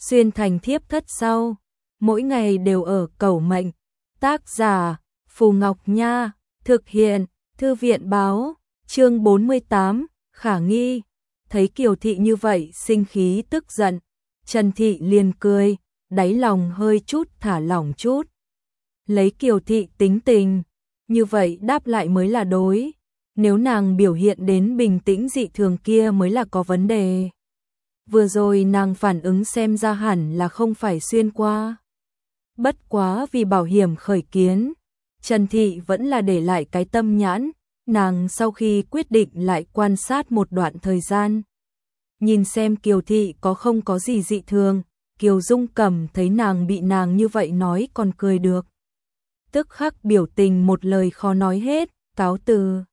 xuyên thành thiếp thất sau, mỗi ngày đều ở cầu mệnh. Tác giả Phù Ngọc Nha, thực hiện Thư viện báo, chương 48, khả nghi. Thấy Kiều Thị như vậy sinh khí tức giận, Trần Thị liền cười, đáy lòng hơi chút thả lỏng chút. Lấy Kiều Thị tính tình, như vậy đáp lại mới là đối. Nếu nàng biểu hiện đến bình tĩnh dị thường kia mới là có vấn đề. Vừa rồi nàng phản ứng xem ra hẳn là không phải xuyên qua. Bất quá vì bảo hiểm khởi kiến, Trần Thị vẫn là để lại cái tâm nhãn, nàng sau khi quyết định lại quan sát một đoạn thời gian. Nhìn xem Kiều Thị không có gì dị thường, Kiều Dung Cẩm thấy nàng bị nàng như vậy nói còn cười được. Tức khắc biểu tình một lời khó nói hết, cáo từ.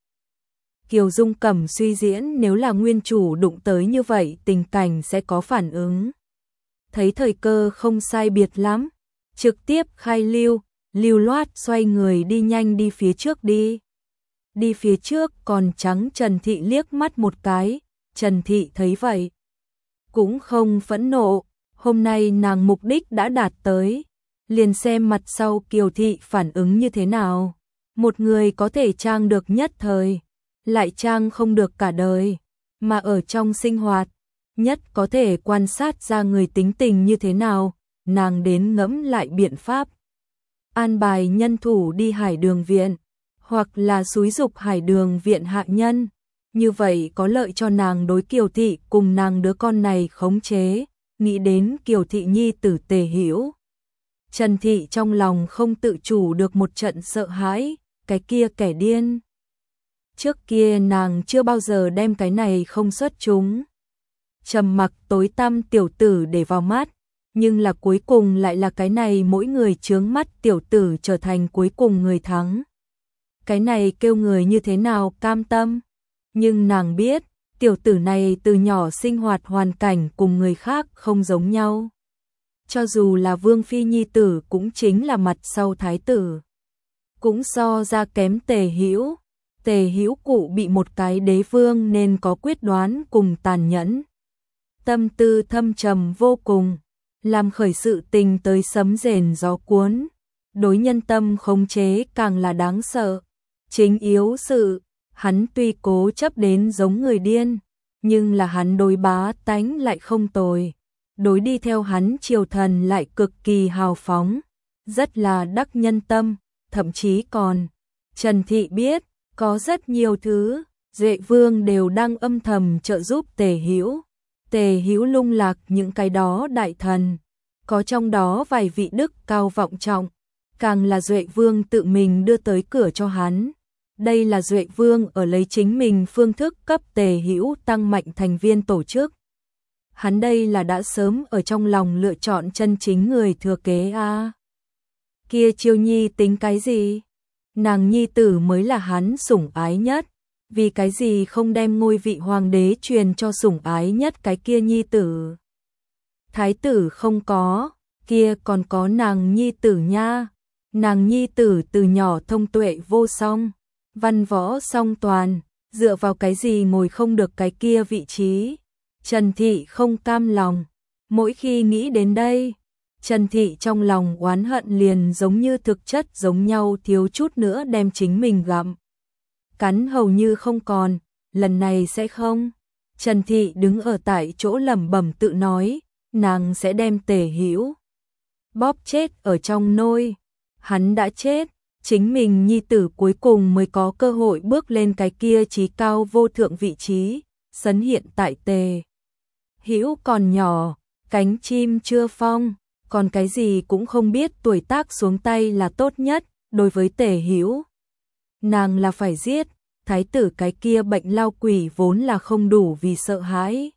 Kiều Dung Cẩm suy diễn nếu là nguyên chủ đụng tới như vậy tình cảnh sẽ có phản ứng. Thấy thời cơ không sai biệt lắm, trực tiếp khai lưu loát xoay người đi nhanh đi phía trước đi. Đi phía trước còn trắng Trần Thị liếc mắt một cái, Trần Thị thấy vậy cũng không phẫn nộ, hôm nay nàng mục đích đã đạt tới, liền xem mặt sau Kiều Thị phản ứng như thế nào. Một người có thể trang được nhất thời, lại trang không được cả đời, mà ở trong sinh hoạt, nhất có thể quan sát ra người tính tình như thế nào, nàng đến ngẫm lại biện pháp. An bài nhân thủ đi Hải Đường viện, hoặc là xúi giục Hải Đường viện hạ nhân, như vậy có lợi cho nàng đối Kiều Thị cùng nàng đứa con này khống chế. Nghĩ đến Kiều Thị nhi tử Tề Hữu, Trần Thị trong lòng không tự chủ được một trận sợ hãi, cái kia kẻ điên. Trước kia nàng chưa bao giờ đem cái này không xuất chúng. Trầm mặc tối tăm tiểu tử để vào mắt, nhưng là cuối cùng lại là cái này mỗi người chướng mắt tiểu tử trở thành cuối cùng người thắng. Cái này kêu người như thế nào cam tâm, nhưng nàng biết, tiểu tử này từ nhỏ sinh hoạt hoàn cảnh cùng người khác không giống nhau. Cho dù là Vương Phi nhi tử cũng chính là mặt sau thái tử. Cũng so ra kém Tề Hữu. Tề Hữu cụ bị một cái đế vương nên có quyết đoán cùng tàn nhẫn. Tâm tư thâm trầm vô cùng, làm khởi sự tình tới sấm rền gió cuốn. Đối nhân tâm khống chế càng là đáng sợ. Chính yếu sự, hắn tuy cố chấp đến giống người điên, nhưng là hắn đối bá tánh lại không tồi. Đối đi theo hắn triều thần lại cực kỳ hào phóng, rất là đắc nhân tâm, thậm chí còn. Trần Thị biết, có rất nhiều thứ, Duệ Vương đều đang âm thầm trợ giúp Tề Hữu. Tề Hữu lung lạc những cái đó đại thần, có trong đó vài vị đức cao vọng trọng, càng là Duệ Vương tự mình đưa tới cửa cho hắn. Đây là Duệ Vương ở lấy chính mình phương thức cấp Tề Hữu tăng mạnh thành viên tổ chức. Hắn đây là đã sớm ở trong lòng lựa chọn chân chính người thừa kế a. Kia Chiêu Nhi tính cái gì? Nàng nhi tử mới là hắn sủng ái nhất, vì cái gì không đem ngôi vị hoàng đế truyền cho sủng ái nhất cái kia nhi tử? Thái tử không có, kia còn có nàng nhi tử nha. Nàng nhi tử từ nhỏ thông tuệ vô song, văn võ song toàn, dựa vào cái gì ngồi không được cái kia vị trí? Trần Thị không cam lòng, mỗi khi nghĩ đến đây, Trần Thị trong lòng oán hận liền giống như thực chất giống nhau, thiếu chút nữa đem chính mình gặm cắn hầu như không còn, lần này sẽ không. Trần Thị đứng ở tại chỗ lẩm bẩm tự nói, nàng sẽ đem Tề Hữu bóp chết ở trong nôi. Hắn đã chết, chính mình nhi tử cuối cùng mới có cơ hội bước lên cái kia trí cao vô thượng vị trí, sấn hiện tại Tề Hữu còn nhỏ, cánh chim chưa phong, còn cái gì cũng không biết, tuổi tác xuống tay là tốt nhất. Đối với Tề Hữu, nàng là phải giết. Thái tử cái kia bệnh lao quỷ vốn là không đủ vì sợ hãi,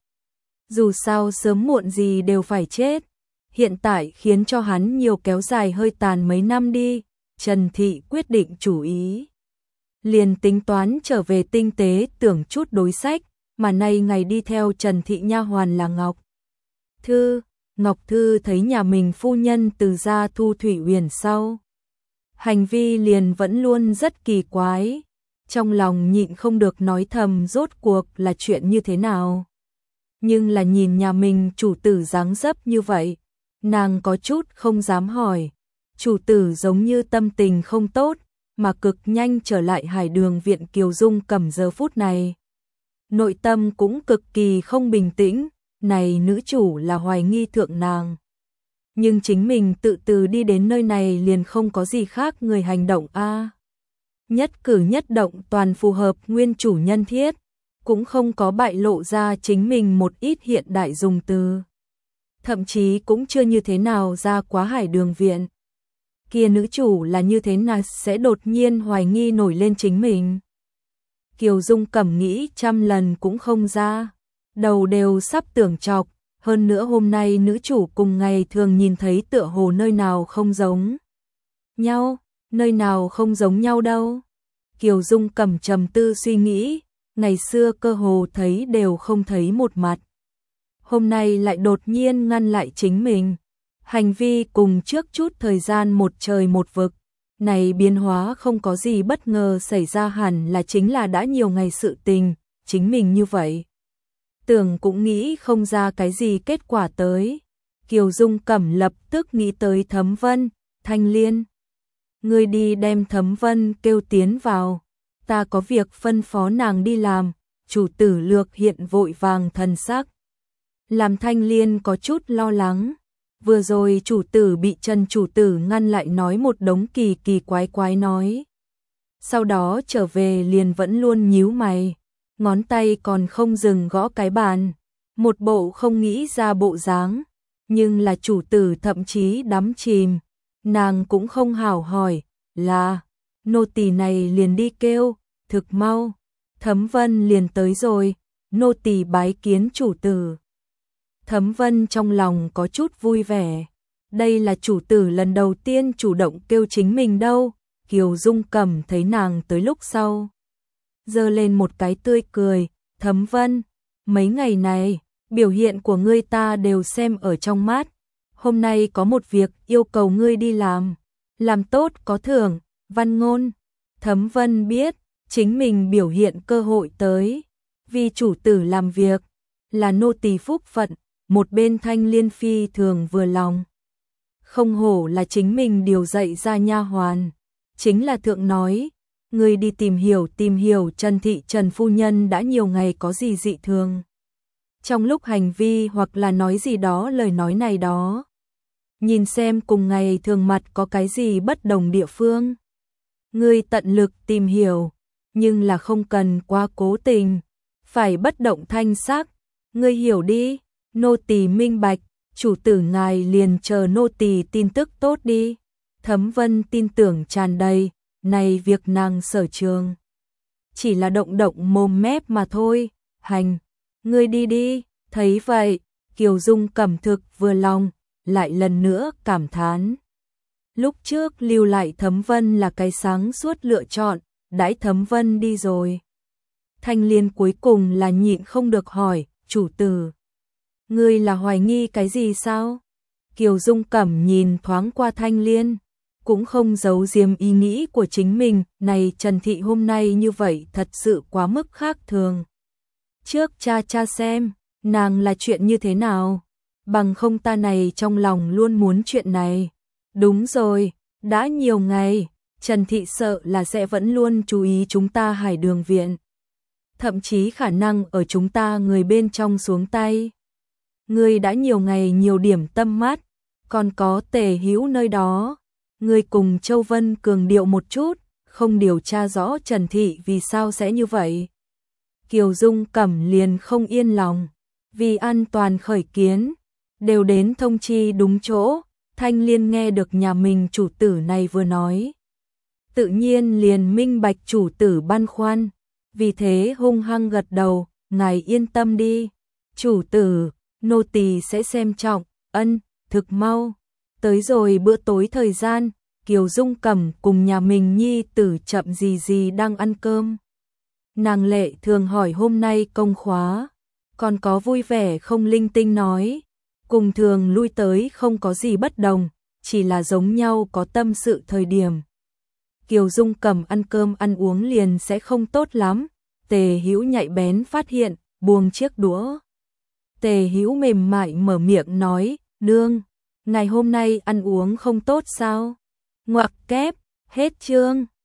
dù sao sớm muộn gì đều phải chết. Hiện tại khiến cho hắn nhiều kéo dài hơi tàn mấy năm đi. Trần Thị quyết định chủ ý, liền tính toán trở về tinh tế tưởng chút đối sách, mà nay ngày đi theo Trần Thị nha hoàn là Ngọc Thư. Ngọc Thư thấy nhà mình phu nhân từ gia Thu Thủy Uyển sau, hành vi liền vẫn luôn rất kỳ quái, trong lòng nhịn không được nói thầm rốt cuộc là chuyện như thế nào. Nhưng là nhìn nhà mình chủ tử dáng dấp như vậy, Nàng có chút không dám hỏi. Chủ tử giống như tâm tình không tốt, mà cực nhanh trở lại Hải Đường viện. Kiều Dung Cẩm giờ phút này nội tâm cũng cực kỳ không bình tĩnh, này nữ chủ là hoài nghi thượng nàng. Nhưng chính mình tự từ đi đến nơi này liền không có gì khác người hành động a. Nhất cử nhất động toàn phù hợp nguyên chủ nhân thiết, cũng không có bại lộ ra chính mình một ít hiện đại dùng từ. Thậm chí cũng chưa như thế nào ra quá Hải Đường viện. Kia nữ chủ là như thế nào sẽ đột nhiên hoài nghi nổi lên chính mình. Kiều Dung Cẩm nghĩ trăm lần cũng không ra, đầu đều sắp tưởng chọc, hơn nữa hôm nay nữ chủ cùng ngày thường nhìn thấy tựa hồ nơi nào không giống nhau, nơi nào không giống nhau đâu. Kiều Dung Cẩm trầm tư suy nghĩ, ngày xưa cơ hồ thấy đều không thấy một mặt. Hôm nay lại đột nhiên ngăn lại chính mình. Hành vi cùng trước chút thời gian một trời một vực. Này biến hóa không có gì bất ngờ xảy ra, hẳn là chính là đã nhiều ngày sự tình, chính mình như vậy. Tưởng cũng nghĩ không ra cái gì kết quả tới. Kiều Dung Cẩm lập tức nghĩ tới Thấm Vân, Thanh Liên. Ngươi đi đem Thấm Vân kêu tiến vào, ta có việc phân phó nàng đi làm. Chủ tử Lược hiện vội vàng thần sắc, làm Thanh Liên có chút lo lắng. Vừa rồi chủ tử bị Trần chủ tử ngăn lại nói một đống kỳ kỳ quái quái nói. Sau đó trở về liền vẫn luôn nhíu mày, ngón tay còn không dừng gõ cái bàn, một bộ không nghĩ ra bộ dáng. Nhưng là chủ tử thậm chí đắm chìm, nàng cũng không hảo hỏi, là nô tỳ này liền đi kêu, thực mau. Thấm Vân liền tới rồi, nô tỳ bái kiến chủ tử. Thấm Vân trong lòng có chút vui vẻ, đây là chủ tử lần đầu tiên chủ động kêu chính mình đâu. Kiều Dung Cẩm thấy nàng tới lúc sau, giơ lên một cái tươi cười, Thấm Vân, mấy ngày này, biểu hiện của ngươi ta đều xem ở trong mắt. Hôm nay có một việc yêu cầu ngươi đi làm tốt có thưởng. Văn Ngôn. Thấm Vân biết, chính mình biểu hiện cơ hội tới, vì chủ tử làm việc, là nô tỳ phúc phận. Một bên Thanh Liên phi thường vừa lòng. Không hổ là chính mình điều dạy ra nha hoàn. Chính là thượng nói, người đi tìm hiểu Trần thị Trần phu nhân đã nhiều ngày có gì dị thường. Trong lúc hành vi hoặc là nói gì đó lời nói này đó. Nhìn xem cùng ngày thường mặt có cái gì bất đồng địa phương. Người tận lực tìm hiểu, nhưng là không cần quá cố tình. Phải bất động thanh sắc, người hiểu đi. Nô tỳ minh bạch, chủ tử ngài liền chờ nô tỳ tin tức tốt đi. Thấm Vân tin tưởng tràn đầy, này việc nàng sở trường. Chỉ là động động mồm mép mà thôi, hành, ngươi đi đi. Thấy vậy, Kiều Dung Cẩm thực vừa lòng, lại lần nữa cảm thán. Lúc trước lưu lại Thấm Vân là cái sáng suốt lựa chọn, đãi Thấm Vân đi rồi. Thanh Liên cuối cùng là nhịn không được hỏi, chủ tử. Ngươi là hoài nghi cái gì sao? Kiều Dung Cẩm nhìn thoáng qua Thanh Liên, cũng không giấu giếm ý nghĩ của chính mình, này Trần thị hôm nay như vậy thật sự quá mức khác thường. Trước cha xem, nàng là chuyện như thế nào? Bằng không ta này trong lòng luôn muốn chuyện này. Đúng rồi, đã nhiều ngày, Trần thị sợ là sẽ vẫn luôn chú ý chúng ta Hải Đường viện. Thậm chí khả năng ở chúng ta người bên trong xuống tay. Ngươi đã nhiều ngày nhiều điểm tâm mắt, còn có Tề Hữu nơi đó. Ngươi cùng Châu Vân cường điệu một chút, không điều tra rõ Trần thị vì sao sẽ như vậy. Kiều Dung Cẩm liền không yên lòng, vì an toàn khởi kiến, đều đến thông chi đúng chỗ. Thanh Liên nghe được nhà mình chủ tử này vừa nói, tự nhiên liền minh bạch chủ tử băn khoăn, vì thế hung hăng gật đầu, ngài yên tâm đi, chủ tử, nô tỳ sẽ xem trọng. Ân, thực mau. Tới rồi bữa tối thời gian, Kiều Dung Cẩm cùng nhà mình nhi tử chậm gì đang ăn cơm. Nàng Lệ thường hỏi hôm nay công khóa, còn có vui vẻ không, linh tinh nói, cùng thường lui tới không có gì bất đồng, chỉ là giống nhau có tâm sự thời điểm. Kiều Dung Cẩm ăn cơm ăn uống liền sẽ không tốt lắm. Tề Hữu nhạy bén phát hiện, buông chiếc đũa. Tề Hữu mềm mại mở miệng nói, nương, Ngày hôm nay ăn uống không tốt sao? Ngoặc kép, hết chương.